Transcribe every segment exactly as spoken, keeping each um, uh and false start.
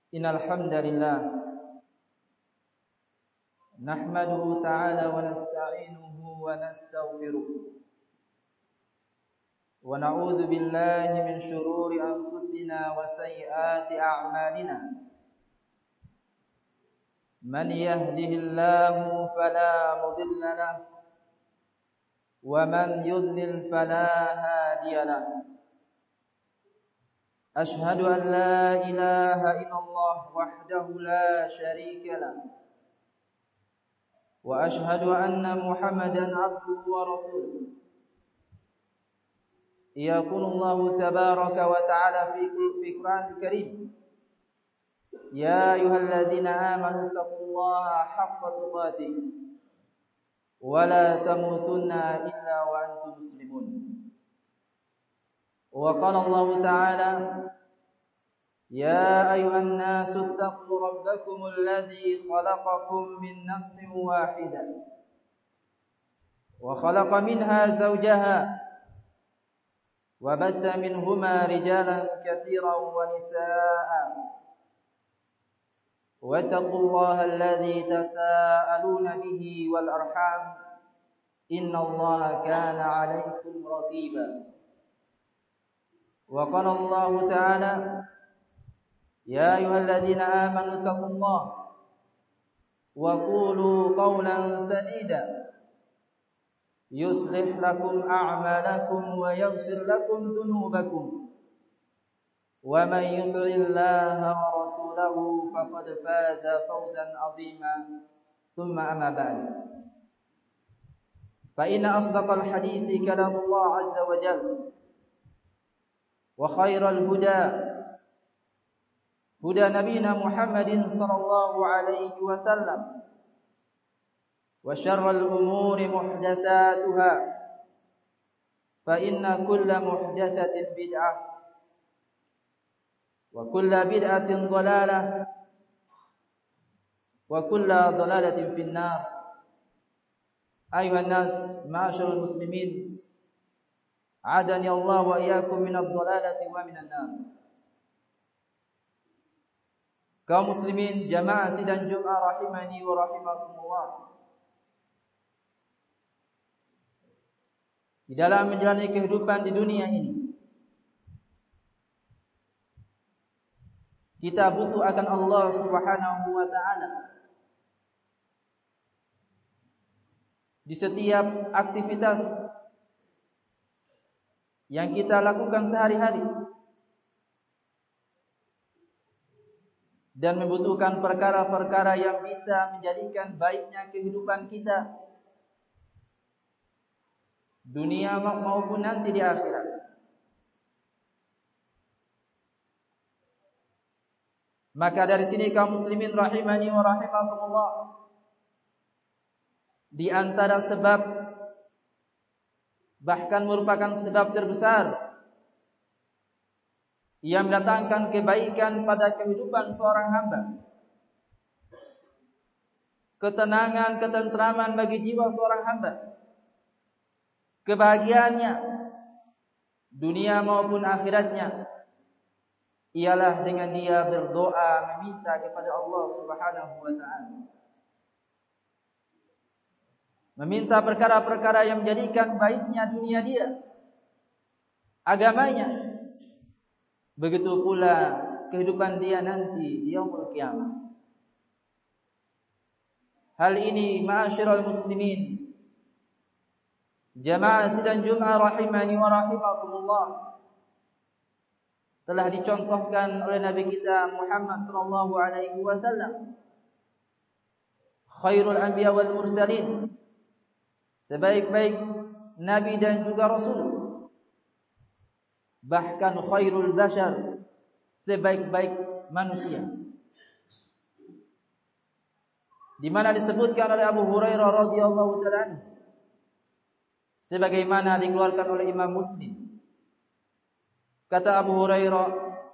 Innal hamdalillah nahmaduhu ta'ala wa nasta'inuhu wa nastaghfiruh wa na'udzu billahi min shururi anfusina wa sayyiati a'malina. Man yahdihillahu fala mudilla lahu wa man yudlil fala hadiya lahu. أشهد أن لا إله إلا الله وحده لا شريك له وأشهد أن محمدا عبده ورسوله. يقول الله تبارك وتعالى في القرآن الكريم: يا أيها الذين آمنوا اتقوا الله حق تقاته ولا تموتن إلا وأنتم مسلمون. وقال الله تعالى: يا أيها الناس اتقوا ربكم الذي خلقكم من نفس واحدة وخلق منها زوجها وبث منهما رجالا كثيرا ونساء واتقوا الله الذي تساءلون به والأرحام إن الله كان عليكم رقيبا. وقال الله تعالى: يا أيها الذين آمنوا اتقوا الله وقولوا قولا سديدا يصلح لكم أعمالكم ويغفر لكم ذنوبكم ومن يطع الله ورسوله فقد فاز فوزا عظيما. ثم أما بعد، فإن أصدق الحديث كلام الله عز وجل وخير الهدى هدى نبينا محمد صلى الله عليه وسلم وشر الأمور محدثاتها فإن كل محدثة بدعة وكل بدعة ضلالة وكل ضلالة في النار. أيها الناس معاشر المسلمين، عادني الله وإياكم من الضلالة ومن النار. Kaum muslimin jamaah sidang Jumat rahimani wa rahimakumullah. Di dalam menjalani kehidupan di dunia ini, kita butuh akan Allah Subhanahu wa taala. Di setiap aktivitas yang kita lakukan sehari-hari, dan membutuhkan perkara-perkara yang bisa menjadikan baiknya kehidupan kita dunia maupun nanti di akhirat. Maka dari sini kaum muslimin rahimani wa rahimakumullah, di antara sebab, bahkan merupakan sebab terbesar yang mendatangkan kebaikan pada kehidupan seorang hamba, ketenangan, ketentraman bagi jiwa seorang hamba, kebahagiaannya dunia maupun akhiratnya, ialah dengan dia berdoa meminta kepada Allah Subhanahu wa taala, meminta perkara-perkara yang menjadikan baiknya dunia dia, agamanya, begitu pula kehidupan dia nanti di yaumul qiyamah. Hal ini ma'asyiral muslimin, jamaah sidang Jumat rahimani wa rahimakumullah, telah dicontohkan oleh Nabi kita Muhammad sallallahu alaihi wasallam, khairul anbiya wal mursalin, sebaik-baik nabi dan juga rasul, bahkan khairul bashar, sebaik-baik manusia. Di mana disebutkan oleh Abu Hurairah radhiyallahu ta'ala anhu, sebagaimana dikeluarkan oleh Imam Muslim. Kata Abu Hurairah,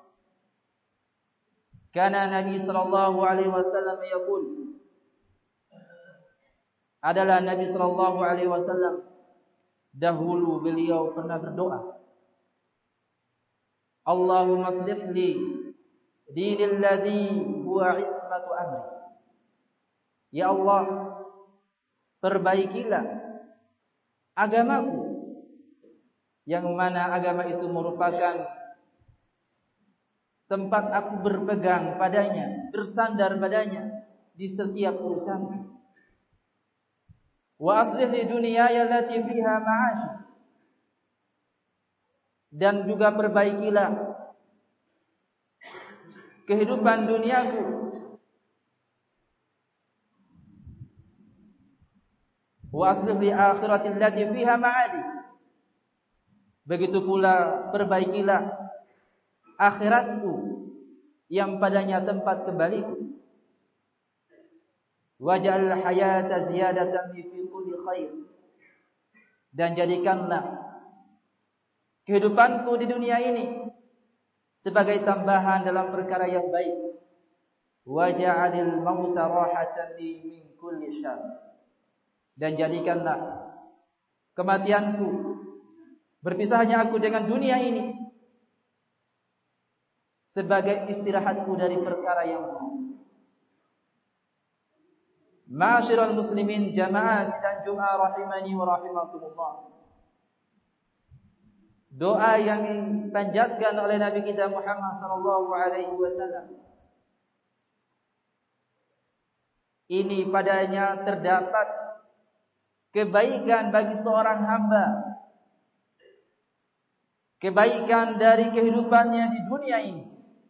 kana Nabi sallallahu alaihi wasallam yaqul, adalah Nabi sallallahu alaihi wasallam dahulu beliau pernah berdoa, Allahumma aslih li dinil ladzi huwa ismatu amri. Ya Allah, perbaikilah agamaku, yang mana agama itu merupakan tempat aku berpegang padanya, bersandar padanya di setiap urusanku. Wa aslih li dunyaya allati fiha ma'ash, dan juga perbaikilah kehidupan duniaku, wa aslih li akhirati allati fiha ma'adi, begitu pula perbaikilah akhiratku yang padanya tempat kembaliku. Waj'al hayata ziyadatan fi kulli khair, dan jadikanlah kehidupanku di dunia ini sebagai tambahan dalam perkara yang baik. Waj'alil mauta rahatan li min kulli syarr, dan jadikanlah kematianku, berpisahnya aku dengan dunia ini, sebagai istirahatku dari perkara yang buruk. Ma'asyiral muslimin jamaah sidang Jumat rahimani wa rahimakumullah. Doa yang dipanjatkan oleh Nabi kita Muhammad sallallahu alaihi wasallam ini padanya terdapat kebaikan bagi seorang hamba, kebaikan dari kehidupannya di dunia ini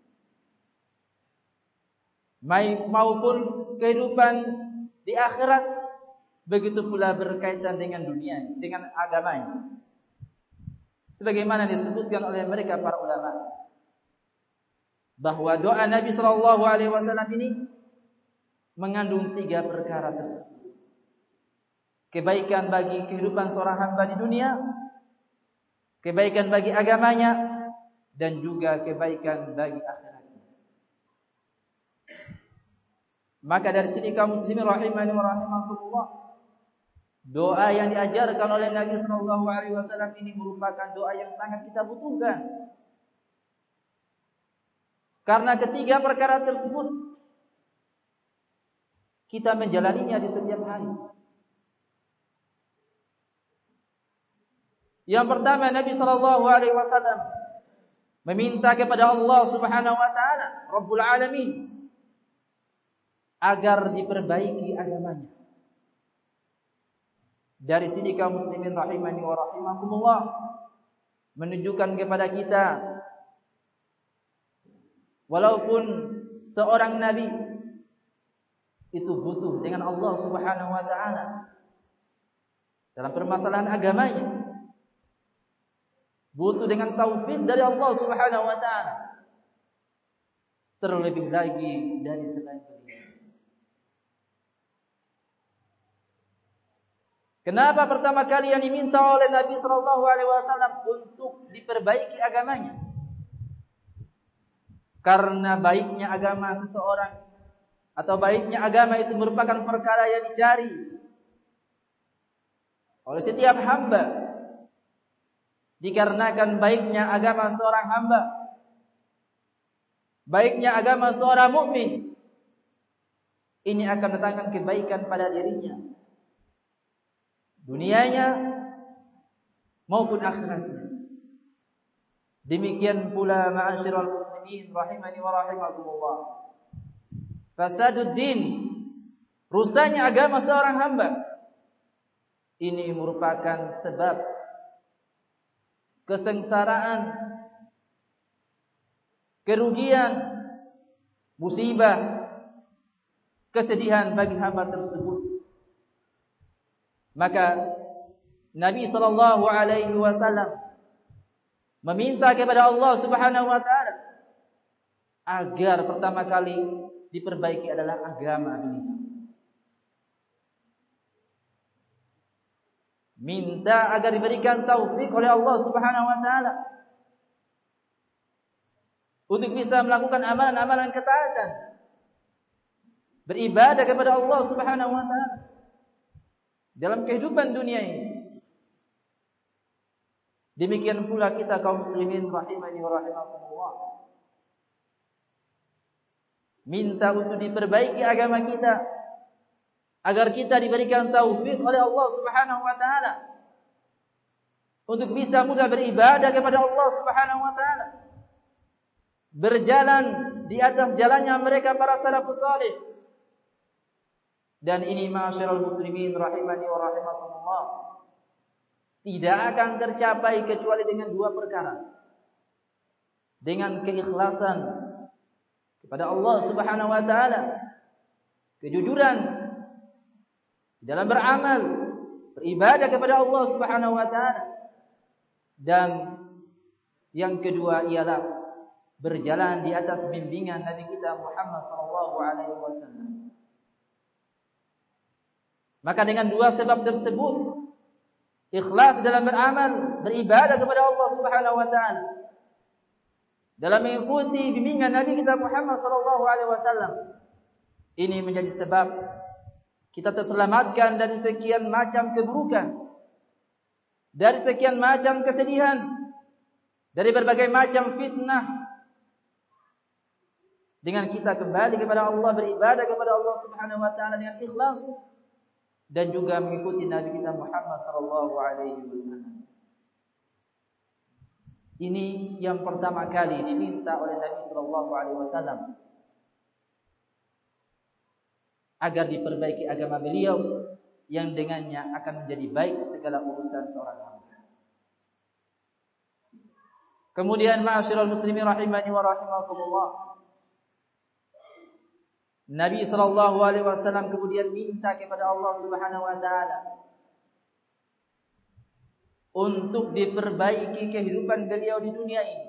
maupun kehidupan di akhirat, begitu pula berkaitan dengan dunia, dengan agamanya. Sebagaimana disebutkan oleh mereka para ulama, bahwa doa Nabi sallallahu alaihi wasallam ini mengandung tiga perkara tersebut. Kebaikan bagi kehidupan seorang hamba di dunia, kebaikan bagi agamanya, dan juga kebaikan bagi akhirat. Maka dari sini kaum muslimin rahimani wa rahimakumullah, doa yang diajarkan oleh Nabi sallallahu alaihi wasallam ini merupakan doa yang sangat kita butuhkan. Karena ketiga perkara tersebut kita menjalaninya di setiap hari. Yang pertama, Nabi sallallahu alaihi wasallam meminta kepada Allah Subhanahu wa taala, Rabbul Alamin, agar diperbaiki agamanya. Dari sini kaum muslimin rahimani wa rahimakumullah menunjukkan kepada kita, walaupun seorang nabi itu butuh dengan Allah Subhanahu wa taala dalam permasalahan agamanya, butuh dengan taufik dari Allah Subhanahu wa taala, terlebih lagi dari selain beliau. Kenapa pertama kali yang diminta oleh Nabi sallallahu alaihi wasallam untuk diperbaiki agamanya? Karena baiknya agama seseorang atau baiknya agama itu merupakan perkara yang dicari oleh setiap hamba. Dikarenakan baiknya agama seorang hamba, baiknya agama seorang mukmin, ini akan mendatangkan kebaikan pada dirinya, dunianya maupun akhiratnya. Demikian pula ma'asyiral muslimin rahimani wa rahimakumullah, fasaduddin, rusaknya agama seorang hamba, ini merupakan sebab kesengsaraan, kerugian, musibah, kesedihan bagi hamba tersebut. Maka Nabi sallallahu alaihi wasallam meminta kepada Allah Subhanahu wa taala agar pertama kali diperbaiki adalah agama beliau. Minta agar diberikan taufik oleh Allah Subhanahu wa taala untuk bisa melakukan amalan-amalan ketaatan, beribadah kepada Allah Subhanahu wa taala dalam kehidupan dunia ini. Demikian pula kita kaum muslimin rahimani wa rahimakumullah, minta untuk diperbaiki agama kita, agar kita diberikan taufik oleh Allah Subhanahu wa taala untuk bisa mudah beribadah kepada Allah Subhanahu wa taala, berjalan di atas jalannya mereka para salafus salih. Dan ini ma'asyiral muslimin rahimani wa rahimakumullah, tidak akan tercapai kecuali dengan dua perkara. Dengan keikhlasan kepada Allah Subhanahu wa taala, kejujuran dalam beramal, beribadah kepada Allah Subhanahu wa taala, dan yang kedua ialah berjalan di atas bimbingan Nabi kita Muhammad sallallahu alaihi wasallam. Maka dengan dua sebab tersebut, ikhlas dalam beramal, beribadah kepada Allah Subhanahu wa taala, dalam mengikuti bimbingan Nabi kita Muhammad sallallahu alaihi wasallam, ini menjadi sebab kita terselamatkan dari sekian macam keburukan, dari sekian macam kesedihan, dari berbagai macam fitnah. Dengan kita kembali kepada Allah, beribadah kepada Allah Subhanahu wa taala dengan ikhlas, dan juga mengikuti Nabi kita Muhammad sallallahu alaihi wasallam. Ini yang pertama kali diminta oleh Nabi sallallahu alaihi wasallam agar diperbaiki agama beliau, yang dengannya akan menjadi baik segala urusan seorang hamba. Kemudian ma'asyiral muslimin rahimani wa rahimakumullah, Nabi sallallahu alaihi wasallam kemudian minta kepada Allah Subhanahu wa taala untuk diperbaiki kehidupan beliau di dunia ini.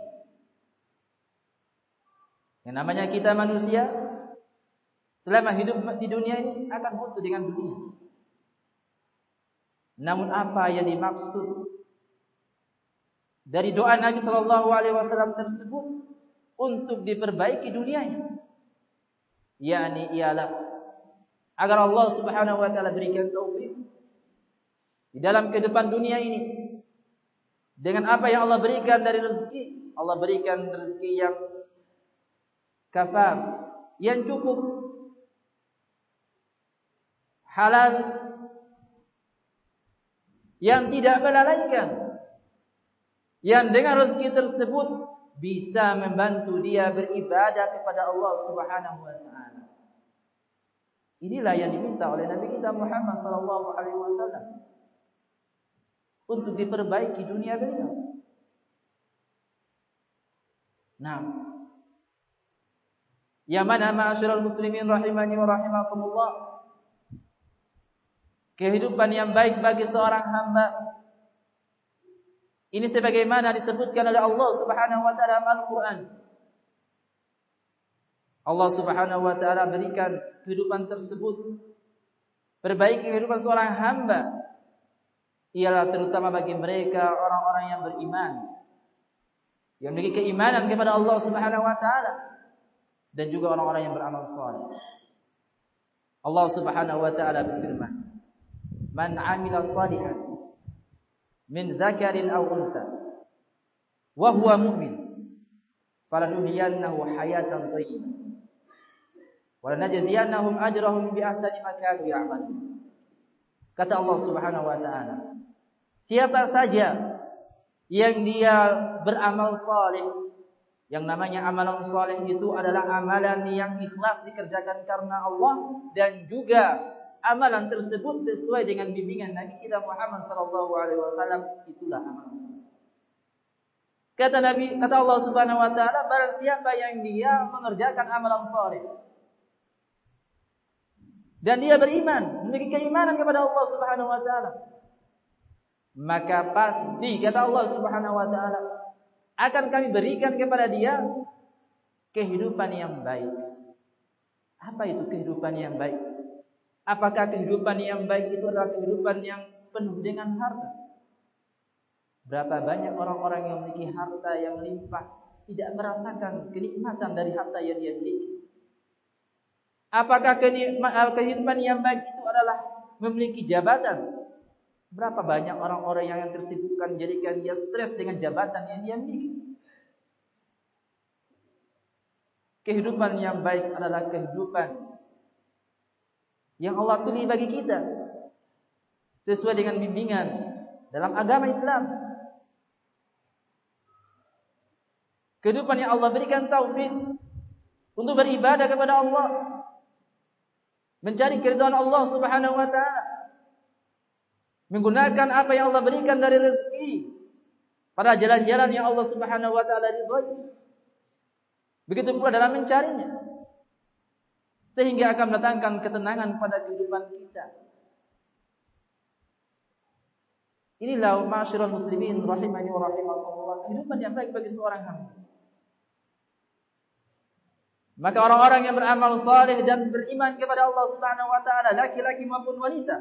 Yang namanya kita manusia, selama hidup di dunia ini akan butuh dengan dunia. Namun apa yang dimaksud dari doa Nabi sallallahu alaihi wasallam tersebut untuk diperbaiki dunianya? yakni ialah agar Allah Subhanahu wa taala berikan taufik di dalam kehidupan dunia ini dengan apa yang Allah berikan dari rezeki. Allah berikan rezeki yang kafaf, yang cukup, halal, yang tidak melalaikan, yang dengan rezeki tersebut bisa membantu dia beribadah kepada Allah Subhanahu wa taala. Inilah yang diminta oleh Nabi kita Muhammad sallallahu alaihi wasallam untuk diperbaiki dunia beliau. Nah, yang mana ma'asyiral muslimin rahimani wa rahimakumullah, kehidupan yang baik bagi seorang hamba ini sebagaimana disebutkan oleh Allah Subhanahu wa taala dalam Al-Qur'an. Allah Subhanahu wa taala berikan kehidupan tersebut, perbaiki kehidupan seorang hamba, ialah terutama bagi mereka orang-orang yang beriman, yang memiliki keimanan kepada Allah Subhanahu wa taala, dan juga orang-orang yang beramal saleh. Allah Subhanahu wa taala berfirman, "Man 'amila shalihan min dzakarin aw untha wa huwa mu'min falanuhyiyannahu hayatan thayyibah wa lanajziyannahum ajrahum bi ahsani ma kanu ya'malun." Kata Allah Subhanahu wa taala, siapa saja yang dia beramal saleh, yang namanya amalan saleh itu adalah amalan yang ikhlas dikerjakan karena Allah, dan juga amalan tersebut sesuai dengan bimbingan Nabi kita Muhammad sallallahu alaihi wasallam, itulah amalan saleh. Kata Nabi, kata Allah Subhanahu wa taala, barang siapa yang dia mengerjakan amalan saleh dan dia beriman, memiliki keimanan kepada Allah Subhanahu wa taala, maka pasti kata Allah Subhanahu wa taala akan kami berikan kepada dia kehidupan yang baik. Apa itu kehidupan yang baik? Apakah kehidupan yang baik itu adalah kehidupan yang penuh dengan harta? Berapa banyak orang-orang yang memiliki harta yang melimpah tidak merasakan kenikmatan dari harta yang dia miliki? Apakah kehidupan yang baik itu adalah memiliki jabatan? Berapa banyak orang-orang yang tersibukkan menjadikan dia stres dengan jabatan yang dia miliki? kehidupan yang baik adalah kehidupan yang Allah pilih bagi kita sesuai dengan bimbingan dalam agama Islam. Kehidupan yang Allah berikan taufik untuk beribadah kepada Allah, mencari keridhaan Allah Subhanahu wa taala, menggunakan apa yang Allah berikan dari rezeki pada jalan-jalan yang Allah Subhanahu wa taala ridhoi. Begitu pula dalam mencarinya, sehingga akan mendatangkan ketenangan pada kehidupan kita. Inilah ma'asyiral muslimin rahimani wa rahimakumullah, kehidupan yang baik bagi seorang hamba. Maka orang-orang yang beramal saleh dan beriman kepada Allah Subhanahu wa taala, laki-laki maupun wanita,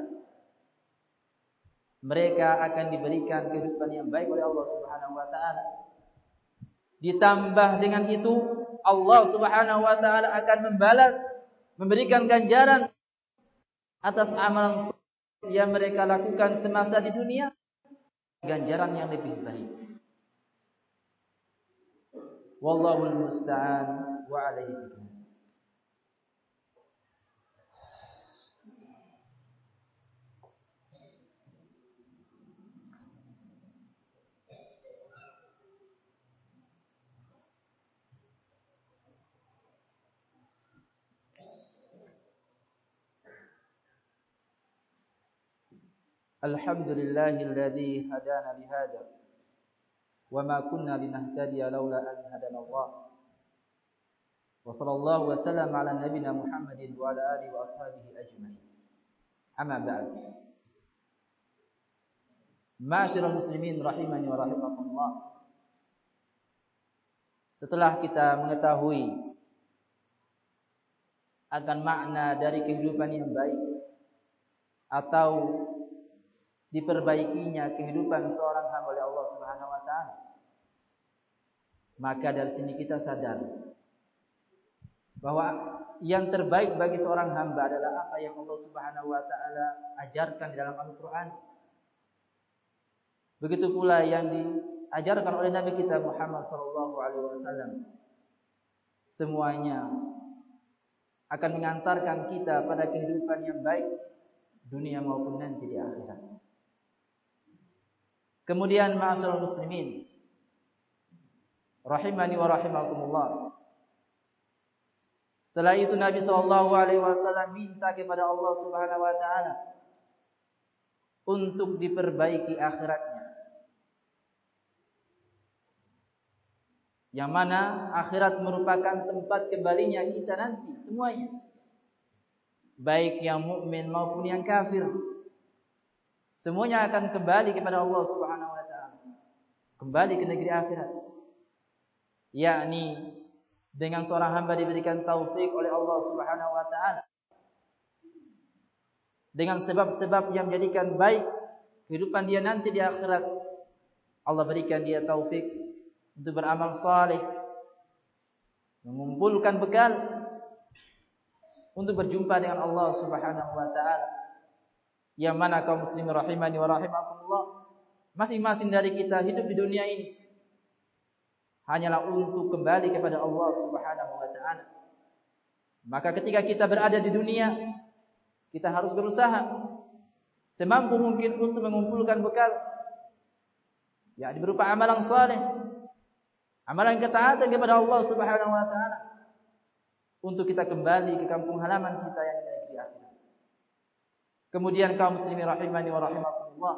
mereka akan diberikan kehidupan yang baik oleh Allah Subhanahu wa taala. Ditambah dengan itu, Allah Subhanahu wa taala akan membalas, memberikan ganjaran atas amalan yang mereka lakukan semasa di dunia, ganjaran yang lebih baik. Wallahul musta'an wa alaihi. Alhamdulillahilladzi hadana lihada wa ma kunna linahtadiya laula an hadana Allah. Wa sallallahu wa sallam ala nabiyyina Muhammadin wa ala alihi wa ashabihi ajma'in. Amma ba'd. Ma'asyiral muslimin rahimani wa rahimakumullah. Setelah kita mengetahui akan makna dari kehidupan yang baik atau diperbaikinya kehidupan seorang hamba oleh Allah Subhanahu wa taala, maka dari sini kita sadar bahwa yang terbaik bagi seorang hamba adalah apa yang Allah Subhanahu wa taala ajarkan di dalam Al-Qur'an. Begitu pula yang diajarkan oleh Nabi kita Muhammad sallallahu alaihi wasallam. Semuanya akan mengantarkan kita pada kehidupan yang baik dunia maupun nanti di akhirat. Kemudian ma'asyiral muslimin rahimani wa rahimakumullah. Setelah itu Nabi sallallahu alaihi wasallam minta kepada Allah Subhanahu wa taala untuk diperbaiki akhiratnya. Yang mana akhirat merupakan tempat kembalinya kita nanti semuanya. Baik yang mukmin maupun yang kafir, semuanya akan kembali kepada Allah Subhanahu wa taala. Kembali ke negeri akhirat. Yakni dengan seorang hamba diberikan taufik oleh Allah Subhanahu wa taala dengan sebab-sebab yang menjadikan baik kehidupan dia nanti di akhirat. Allah berikan dia taufik untuk beramal saleh, mengumpulkan bekal untuk berjumpa dengan Allah Subhanahu wa taala. Yang mana kaum muslimin rahimani wa rahimakumullah, masing-masing dari kita hidup di dunia ini hanyalah untuk kembali kepada Allah Subhanahu wa taala. Maka ketika kita berada di dunia, kita harus berusaha semampu mungkin untuk mengumpulkan bekal, yakni berupa amalan saleh, amalan ketaatan kepada Allah Subhanahu wa taala, untuk kita kembali ke kampung halaman kita yang di negeri akhirat. Kemudian kaum muslimin rahimani wa rahimakumullah,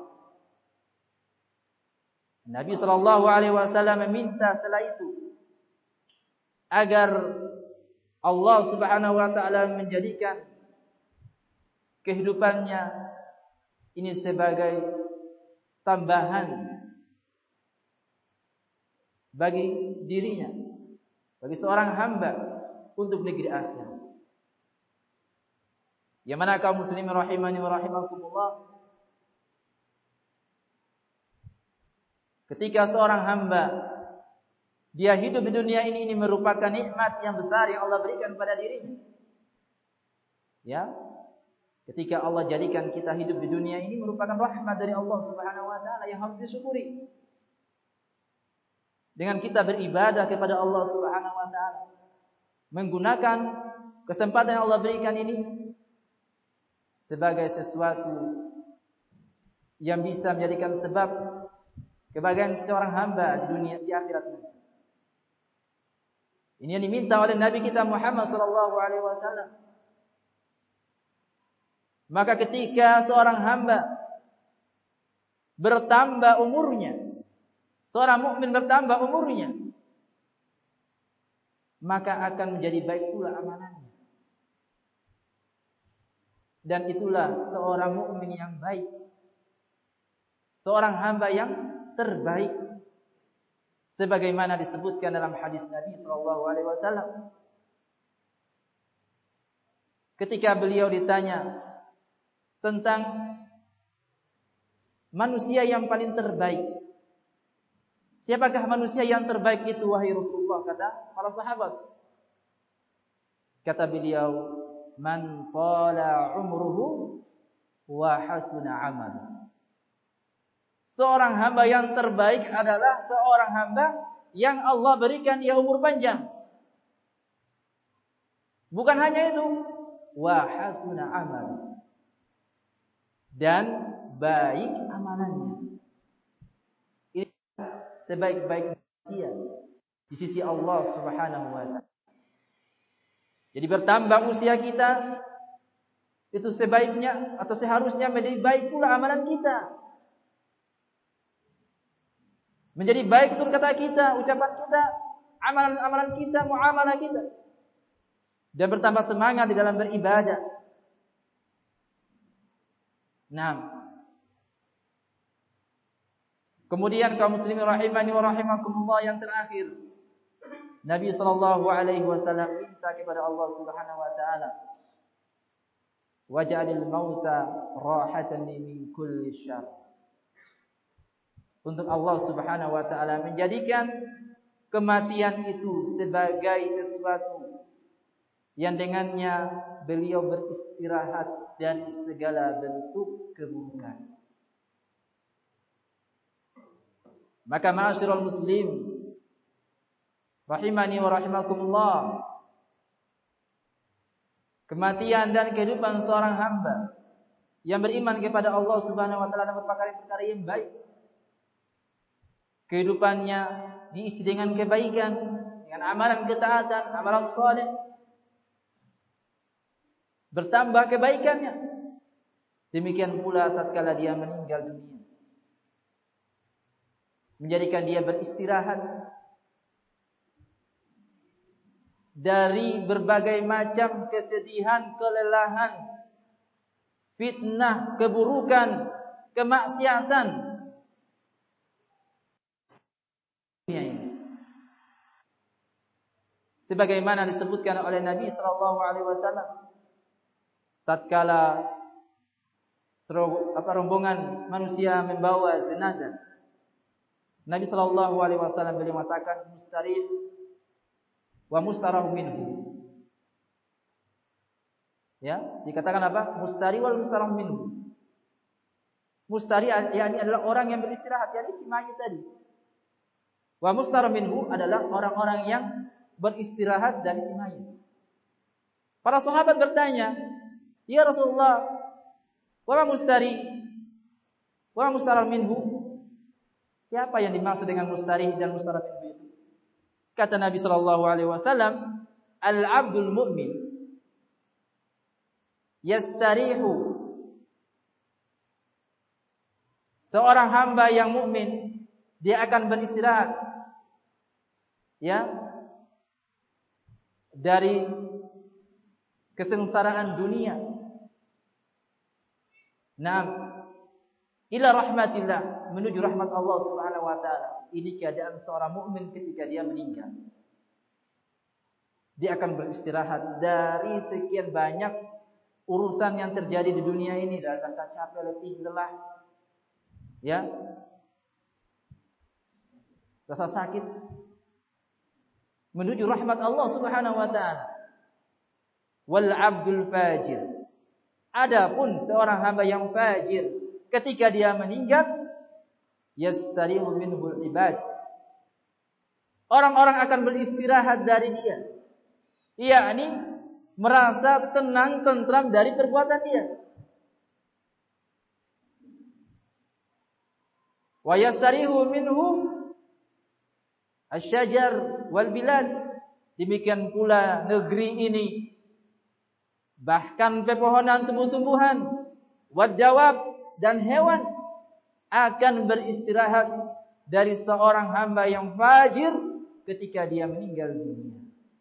Nabi sallallahu alaihi wasallam meminta setelah itu agar Allah Subhanahu wa taala menjadikan kehidupannya ini sebagai tambahan bagi dirinya, bagi seorang hamba untuk negeri akhirat. Yang mana kaum muslimin rahimani wa rahimakumullah, ketika seorang hamba dia hidup di dunia ini, ini merupakan nikmat yang besar yang Allah berikan pada dirinya. Ya, ketika Allah jadikan kita hidup di dunia ini merupakan rahmat dari Allah Subhanahu wa taala yang harus disyukuri. Dengan kita beribadah kepada Allah Subhanahu wa taala, menggunakan kesempatan yang Allah berikan ini sebagai sesuatu yang bisa menjadikan sebab kebahagiaan seorang hamba di dunia di akhirat nanti. Ini yang diminta oleh Nabi kita Muhammad sallallahu alaihi wasallam. Maka ketika seorang hamba bertambah umurnya, seorang mukmin bertambah umurnya, maka akan menjadi baik pula amalannya. Dan itulah seorang mukmin yang baik, seorang hamba yang terbaik, sebagaimana disebutkan dalam hadis Nabi sallallahu alaihi wasallam. Ketika beliau ditanya tentang manusia yang paling terbaik, siapakah manusia yang terbaik itu wahai Rasulullah, kata para sahabat. Kata beliau, man qala umruhu wa hasuna amal. Seorang hamba yang terbaik adalah seorang hamba yang Allah berikan dia umur panjang. Bukan hanya itu, wa hasuna amal, dan baik amalannya. Ini sebaik-baik manusia di sisi Allah Subhanahu wa taala. Jadi bertambah usia kita itu sebaiknya atau seharusnya menjadi baik pula amalan kita. Menjadi baik tutur kata kita, ucapan kita, amalan-amalan kita, muamalah kita. Dan bertambah semangat di dalam beribadah. Nah, kemudian kaum muslimin rahimani wa rahimakumullah, yang terakhir, Nabi sallallahu alaihi wasallam minta kepada Allah Subhanahu wa taala, waj'alil mauta rahatan min kulli syarr. Untuk Allah Subhanahu wa taala menjadikan kematian itu sebagai sesuatu yang dengannya beliau beristirahat dari segala bentuk keburukan. Maka ma'asyiral muslim rahimani wa rahimakumullah, kematian dan kehidupan seorang hamba yang beriman kepada Allah Subhanahu wa taala merupakan perkara yang baik. Kehidupannya diisi dengan kebaikan, dengan amalan ketaatan, amalan saleh. Bertambah kebaikannya. Demikian pula tatkala dia meninggal dunia, menjadikan dia beristirahat dari berbagai macam kesedihan, kelelahan, fitnah, keburukan, kemaksiatan dunia ini. Sebagaimana disebutkan oleh Nabi sallallahu alaihi wasallam tatkala apa rombongan manusia membawa jenazah, Nabi sallallahu alaihi wasallam beliau mengatakan mustarih wa mustarah minhu. Ya, dikatakan apa? Mustari wal mustarah minhu. Mustari yakni adalah orang yang beristirahat, yakni si mayit tadi. Wa mustarah minhu adalah orang-orang yang beristirahat dari si mayit. Para sahabat bertanya, "Ya Rasulullah, wa ma mustari? Wa ma mustarah minhu?" Siapa yang dimaksud dengan mustari dan mustarah minhu itu? Kata Nabi sallallahu alaihi wasallam, "Al-'abdul mu'min yastarihu." Seorang hamba yang mukmin, dia akan beristirahat ya dari kesengsaraan dunia. Naam, ila rahmatillah, menuju rahmat Allah Subhanahu wa taala. Ini keadaan seorang mukmin ketika dia meninggal. Dia akan beristirahat dari sekian banyak urusan yang terjadi di dunia ini, dari rasa capek, letih, lelah, ya, rasa sakit, menuju rahmat Allah Subhanahu wa taala. Wal 'abdul fajir, adapun seorang hamba yang fajir, ketika dia meninggal, yastarihu minhul ibad, orang-orang akan beristirahat dari dia. yakni merasa tenang tentram dari perbuatan dia. Wa yastarihu minhu asy-syajar wal bilad. Demikian pula negeri ini, bahkan pepohonan, tumbuh-tumbuhan, wad dawab dan hewan akan beristirahat dari seorang hamba yang fajir ketika dia meninggal dunia.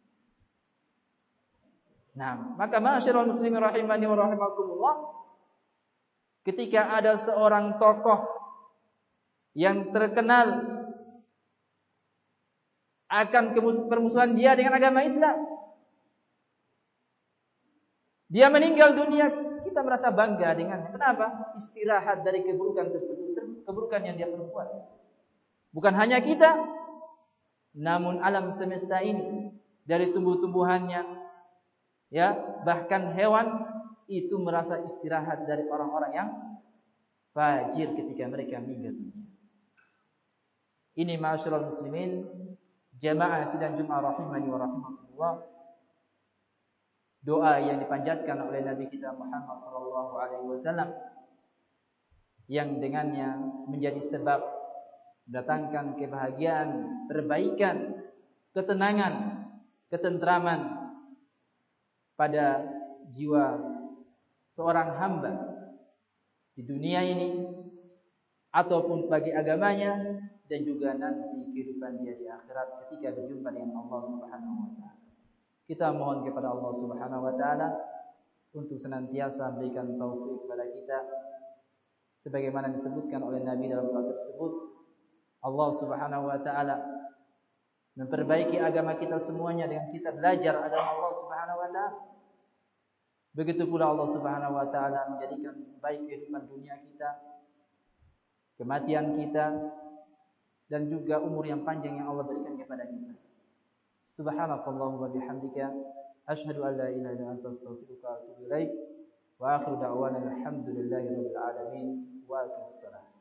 Nah, maka ma'asyiral muslimin rahimani wa rahimakumullah, ketika ada seorang tokoh yang terkenal akan permusuhan dia dengan agama Islam, dia meninggal dunia, kita merasa bangga dengannya. Kenapa? Istirahat dari keburukan tersebut, keburukan yang dia perbuat. Bukan hanya kita, namun alam semesta ini, dari tumbuh-tumbuhannya, ya, bahkan hewan itu merasa istirahat dari orang-orang yang fajir ketika mereka meninggal dunia. Ini ma'asyiral muslimin, jamaah sidang Jumat rahimani wa rahimakumullah, doa yang dipanjatkan oleh Nabi kita Muhammad sallallahu alaihi wasallam, yang dengannya menjadi sebab mendatangkan kebahagiaan, perbaikan, ketenangan, ketentraman pada jiwa seorang hamba di dunia ini ataupun bagi agamanya, dan juga nanti kehidupan dia di akhirat ketika berjumpa dengan Allah Subhanahu wa taala. Kita mohon kepada Allah Subhanahu wa taala untuk senantiasa memberikan taufik kepada kita, sebagaimana disebutkan oleh Nabi dalam doa tersebut. Allah Subhanahu wa taala memperbaiki agama kita semuanya dengan kita belajar agama Allah Subhanahu wa taala. Begitu pula Allah Subhanahu wa taala menjadikan baik kehidupan dunia kita, kematian kita, dan juga umur yang panjang yang Allah berikan kepada kita. Subhanakallahumma bihamdika asyhadu an la ilaha illa anta astaghfiruka wa atubu ilaik. Wa akhiru da'wana alhamdulillahi rabbil alamin. Wa aqimish shalah.